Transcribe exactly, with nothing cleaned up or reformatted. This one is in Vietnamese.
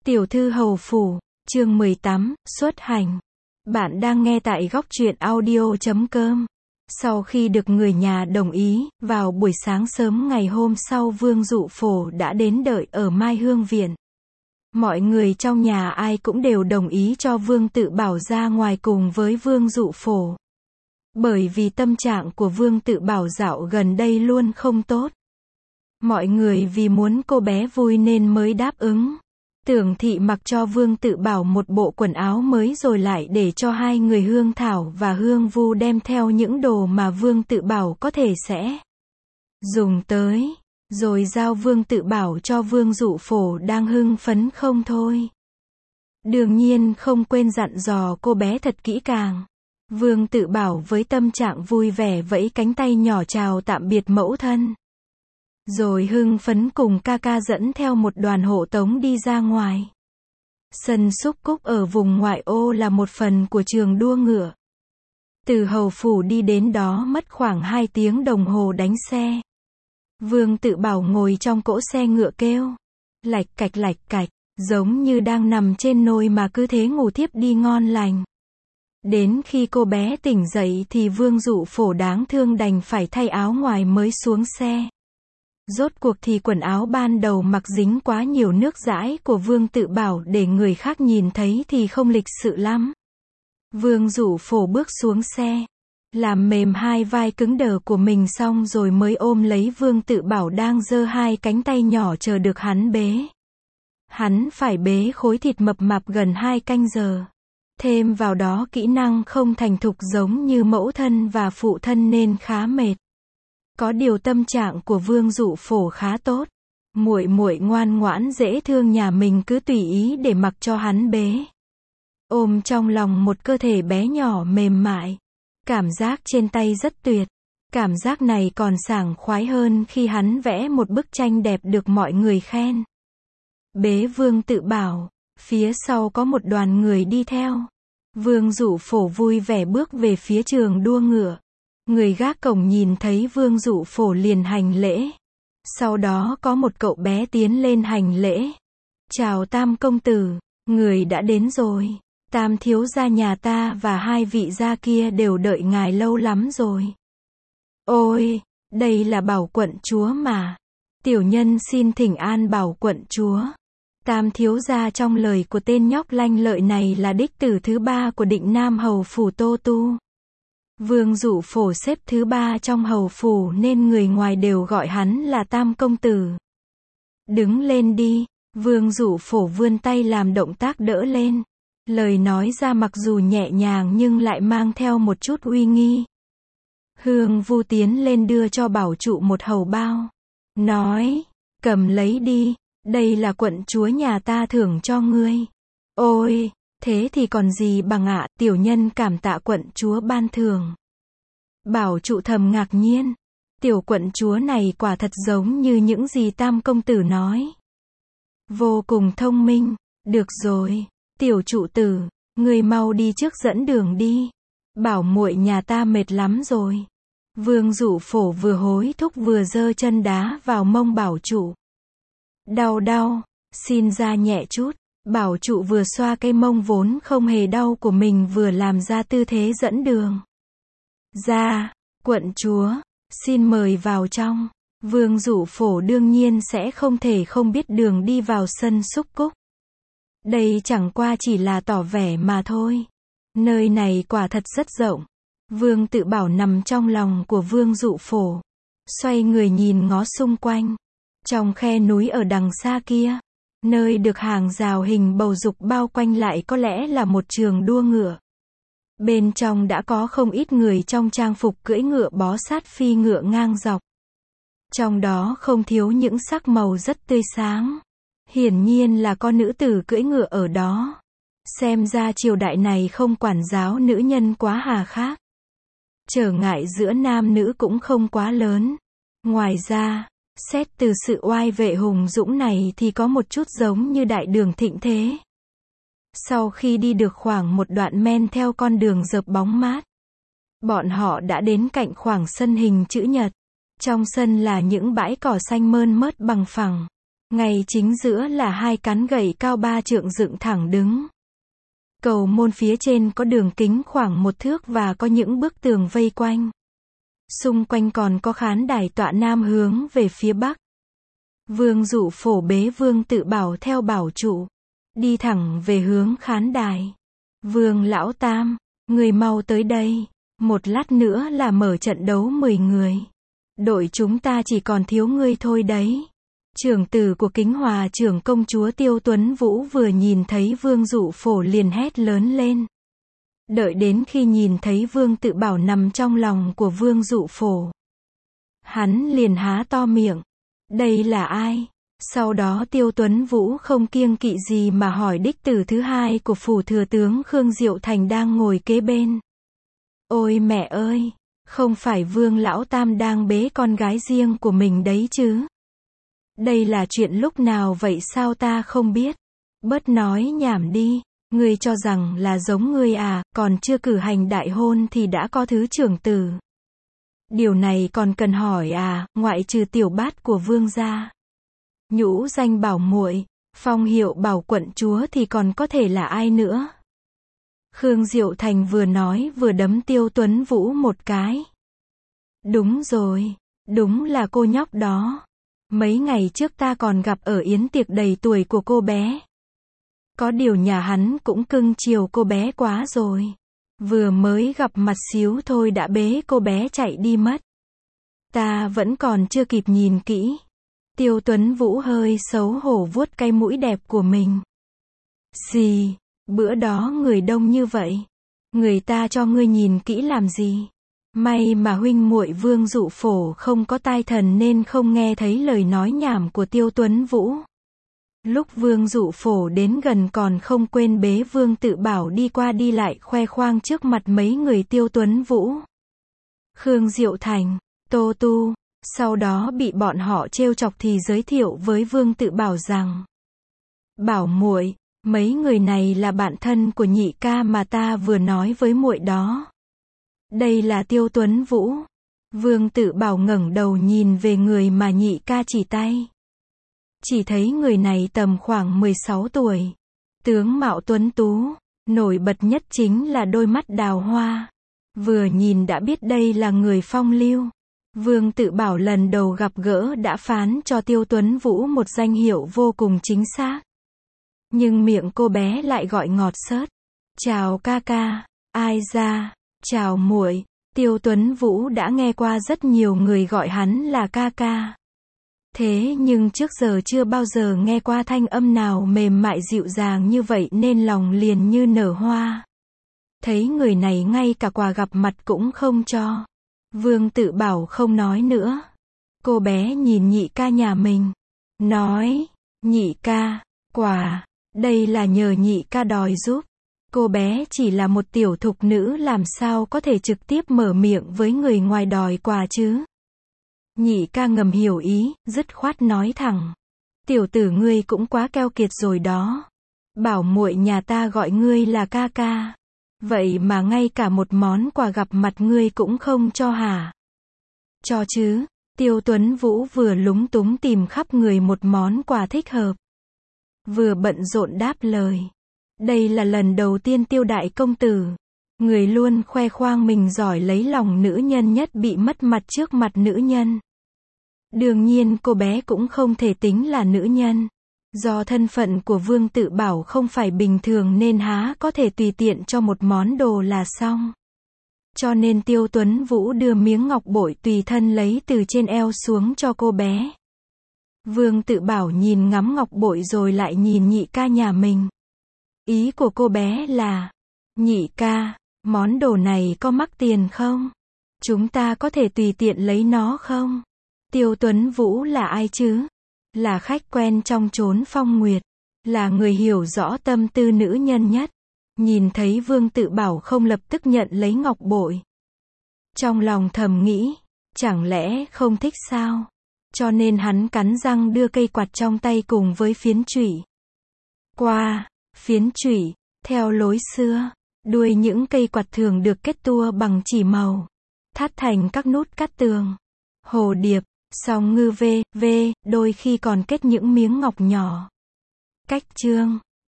Tiểu thư hầu phủ, chương mười tám, xuất hành. Bạn đang nghe tại góc truyện audio chấm com. Sau khi được người nhà đồng ý, vào buổi sáng sớm ngày hôm sau Vương Dụ Phổ đã đến đợi ở Mai Hương Viện. Mọi người trong nhà ai cũng đều đồng ý cho Vương Tự Bảo ra ngoài cùng với Vương Dụ Phổ. Bởi vì tâm trạng của Vương Tự Bảo dạo gần đây luôn không tốt. Mọi người vì muốn cô bé vui nên mới đáp ứng. Tưởng Thị mặc cho Vương Tự Bảo một bộ quần áo mới rồi lại để cho hai người Hương Thảo và Hương Vu đem theo những đồ mà Vương Tự Bảo có thể sẽ dùng tới, rồi giao Vương Tự Bảo cho Vương Dụ Phổ đang hưng phấn không thôi. Đương nhiên không quên dặn dò cô bé thật kỹ càng. Vương Tự Bảo với tâm trạng vui vẻ vẫy cánh tay nhỏ chào tạm biệt mẫu thân. Rồi hưng phấn cùng ca ca dẫn theo một đoàn hộ tống đi ra ngoài. Sân Xúc Cúc ở vùng ngoại ô là một phần của trường đua ngựa. Từ hầu phủ đi đến đó mất khoảng hai tiếng đồng hồ đánh xe. Vương Tự Bảo ngồi trong cỗ xe ngựa kêu lạch cạch lạch cạch, giống như đang nằm trên nôi mà cứ thế ngủ thiếp đi ngon lành. Đến khi cô bé tỉnh dậy thì Vương Dụ Phổ đáng thương đành phải thay áo ngoài mới xuống xe. Rốt cuộc thì quần áo ban đầu mặc dính quá nhiều nước dãi của Vương Tự Bảo để người khác nhìn thấy thì không lịch sự lắm. Vương Dụ Phổ bước xuống xe, làm mềm hai vai cứng đờ của mình xong rồi mới ôm lấy Vương Tự Bảo đang giơ hai cánh tay nhỏ chờ được hắn bế. Hắn phải bế khối thịt mập mạp gần hai canh giờ. Thêm vào đó kỹ năng không thành thục giống như mẫu thân và phụ thân nên khá mệt. Có điều tâm trạng của Vương Dụ Phổ khá tốt. Muội muội ngoan ngoãn dễ thương nhà mình cứ tùy ý để mặc cho hắn bế. Ôm trong lòng một cơ thể bé nhỏ mềm mại. Cảm giác trên tay rất tuyệt. Cảm giác này còn sảng khoái hơn khi hắn vẽ một bức tranh đẹp được mọi người khen. Bế Vương Tự Bảo, phía sau có một đoàn người đi theo. Vương Dụ Phổ vui vẻ bước về phía trường đua ngựa. Người gác cổng nhìn thấy Vương Dụ Phổ liền hành lễ. Sau đó có một cậu bé tiến lên hành lễ. Chào Tam công tử, người đã đến rồi. Tam thiếu gia nhà ta và hai vị gia kia đều đợi ngài lâu lắm rồi. Ôi, đây là Bảo quận chúa mà. Tiểu nhân xin thỉnh an Bảo quận chúa. Tam thiếu gia trong lời của tên nhóc lanh lợi này là đích tử thứ ba của Định Nam hầu phủ Tô Tu. Vương Dụ Phổ xếp thứ ba trong hầu phủ nên người ngoài đều gọi hắn là Tam công tử. Đứng lên đi, Vương Dụ Phổ vươn tay làm động tác đỡ lên. Lời nói ra mặc dù nhẹ nhàng nhưng lại mang theo một chút uy nghi. Hương Vu tiến lên đưa cho Bảo trụ một hầu bao. Nói, cầm lấy đi, đây là quận chúa nhà ta thưởng cho ngươi. Ôi! Thế thì còn gì bằng ạ, tiểu nhân cảm tạ quận chúa ban thưởng. Bảo trụ thầm ngạc nhiên. Tiểu quận chúa này quả thật giống như những gì Tam công tử nói. Vô cùng thông minh. Được rồi, tiểu trụ tử, người mau đi trước dẫn đường đi. Bảo muội nhà ta mệt lắm rồi. Vương Dụ Phổ vừa hối thúc vừa giơ chân đá vào mông bảo trụ. Đau đau, xin ra nhẹ chút. Bảo trụ vừa xoa cây mông vốn không hề đau của mình vừa làm ra tư thế dẫn đường. Ra, quận chúa, xin mời vào trong. Vương Dụ Phổ đương nhiên sẽ không thể không biết đường đi vào sân Xúc Cúc. Đây chẳng qua chỉ là tỏ vẻ mà thôi. Nơi này quả thật rất rộng. Vương Tự Bảo nằm trong lòng của Vương Dụ Phổ. Xoay người nhìn ngó xung quanh. Trong khe núi ở đằng xa kia. Nơi được hàng rào hình bầu dục bao quanh lại có lẽ là một trường đua ngựa. Bên trong đã có không ít người trong trang phục cưỡi ngựa bó sát phi ngựa ngang dọc. Trong đó không thiếu những sắc màu rất tươi sáng. Hiển nhiên là có nữ tử cưỡi ngựa ở đó. Xem ra triều đại này không quản giáo nữ nhân quá hà khắc. Trở ngại giữa nam nữ cũng không quá lớn. Ngoài ra, xét từ sự oai vệ hùng dũng này thì có một chút giống như đại đường thịnh thế. Sau khi đi được khoảng một đoạn men theo con đường rợp bóng mát, bọn họ đã đến cạnh khoảng sân hình chữ nhật. Trong sân là những bãi cỏ xanh mơn mớt bằng phẳng. Ngay chính giữa là hai cán gậy cao ba trượng dựng thẳng đứng. Cầu môn phía trên có đường kính khoảng một thước và có những bức tường vây quanh. Xung quanh còn có khán đài tọa nam hướng về phía bắc. Vương Dụ Phổ bế Vương Tự Bảo theo bảo trụ, đi thẳng về hướng khán đài. Vương Lão Tam, người mau tới đây, một lát nữa là mở trận đấu mười người. Đội chúng ta chỉ còn thiếu ngươi thôi đấy. Trưởng tử của Kính Hòa trưởng công chúa Tiêu Tuấn Vũ vừa nhìn thấy Vương Dụ Phổ liền hét lớn lên. Đợi đến khi nhìn thấy Vương Tự Bảo nằm trong lòng của Vương Dụ Phổ, hắn liền há to miệng. Đây là ai? Sau đó Tiêu Tuấn Vũ không kiêng kỵ gì mà hỏi đích tử thứ hai của phủ thừa tướng Khương Diệu Thành đang ngồi kế bên. Ôi mẹ ơi! Không phải Vương Lão Tam đang bế con gái riêng của mình đấy chứ? Đây là chuyện lúc nào vậy sao ta không biết? Bớt nói nhảm đi, ngươi cho rằng là giống ngươi à, còn chưa cử hành đại hôn thì đã có thứ trưởng tử. Điều này còn cần hỏi à, ngoại trừ tiểu bát của Vương gia. Nhũ danh bảo muội, phong hiệu bảo quận chúa thì còn có thể là ai nữa? Khương Diệu Thành vừa nói vừa đấm Tiêu Tuấn Vũ một cái. Đúng rồi, đúng là cô nhóc đó. Mấy ngày trước ta còn gặp ở yến tiệc đầy tuổi của cô bé. Có điều nhà hắn cũng cưng chiều cô bé quá rồi. Vừa mới gặp mặt xíu thôi đã bế cô bé chạy đi mất. Ta vẫn còn chưa kịp nhìn kỹ. Tiêu Tuấn Vũ hơi xấu hổ vuốt cái mũi đẹp của mình. Gì, bữa đó người đông như vậy. Người ta cho ngươi nhìn kỹ làm gì? May mà huynh muội Vương Dụ Phổ không có tai thần nên không nghe thấy lời nói nhảm của Tiêu Tuấn Vũ. Lúc Vương Dụ Phổ đến gần còn không quên bế Vương Tự Bảo đi qua đi lại khoe khoang trước mặt mấy người Tiêu Tuấn Vũ. Khương Diệu Thành, Tô Tu, sau đó bị bọn họ trêu chọc thì giới thiệu với Vương Tự Bảo rằng: Bảo muội, mấy người này là bạn thân của nhị ca mà ta vừa nói với muội đó. Đây là Tiêu Tuấn Vũ. Vương Tự Bảo ngẩng đầu nhìn về người mà nhị ca chỉ tay. Chỉ thấy người này tầm khoảng mười sáu tuổi. Tướng mạo tuấn tú, nổi bật nhất chính là đôi mắt đào hoa. Vừa nhìn đã biết đây là người phong lưu. Vương Tự Bảo lần đầu gặp gỡ đã phán cho Tiêu Tuấn Vũ một danh hiệu vô cùng chính xác. Nhưng miệng cô bé lại gọi ngọt xớt. Chào ca ca, ai ra, chào muội. Tiêu Tuấn Vũ đã nghe qua rất nhiều người gọi hắn là ca ca. Thế nhưng trước giờ chưa bao giờ nghe qua thanh âm nào mềm mại dịu dàng như vậy nên lòng liền như nở hoa. Thấy người này ngay cả quà gặp mặt cũng không cho. Vương Tự Bảo không nói nữa. Cô bé nhìn nhị ca nhà mình. Nói, nhị ca, quà, đây là nhờ nhị ca đòi giúp. Cô bé chỉ là một tiểu thục nữ làm sao có thể trực tiếp mở miệng với người ngoài đòi quà chứ. Nhị ca ngầm hiểu ý, dứt khoát nói thẳng. Tiểu tử ngươi cũng quá keo kiệt rồi đó. Bảo muội nhà ta gọi ngươi là ca ca. Vậy mà ngay cả một món quà gặp mặt ngươi cũng không cho hả? Cho chứ. Tiêu Tuấn Vũ vừa lúng túng tìm khắp người một món quà thích hợp. Vừa bận rộn đáp lời. Đây là lần đầu tiên Tiêu đại công tử, người luôn khoe khoang mình giỏi lấy lòng nữ nhân nhất bị mất mặt trước mặt nữ nhân. Đương nhiên cô bé cũng không thể tính là nữ nhân. Do thân phận của Vương Tự Bảo không phải bình thường nên há có thể tùy tiện cho một món đồ là xong. Cho nên Tiêu Tuấn Vũ đưa miếng ngọc bội tùy thân lấy từ trên eo xuống cho cô bé. Vương Tự Bảo nhìn ngắm ngọc bội rồi lại nhìn nhị ca nhà mình. Ý của cô bé là, nhị ca, món đồ này có mắc tiền không? Chúng ta có thể tùy tiện lấy nó không? Tiêu Tuấn Vũ là ai chứ? Là khách quen trong chốn phong nguyệt, là người hiểu rõ tâm tư nữ nhân nhất. Nhìn thấy Vương Tự Bảo không lập tức nhận lấy ngọc bội. Trong lòng thầm nghĩ, chẳng lẽ không thích sao? Cho nên hắn cắn răng đưa cây quạt trong tay cùng với phiến chủy. Qua, phiến chủy, theo lối xưa, đuôi những cây quạt thường được kết tua bằng chỉ màu, thắt thành các nút cắt tường. Hồ điệp, Song ngư v, v, đôi khi còn kết những miếng ngọc nhỏ. Cách chương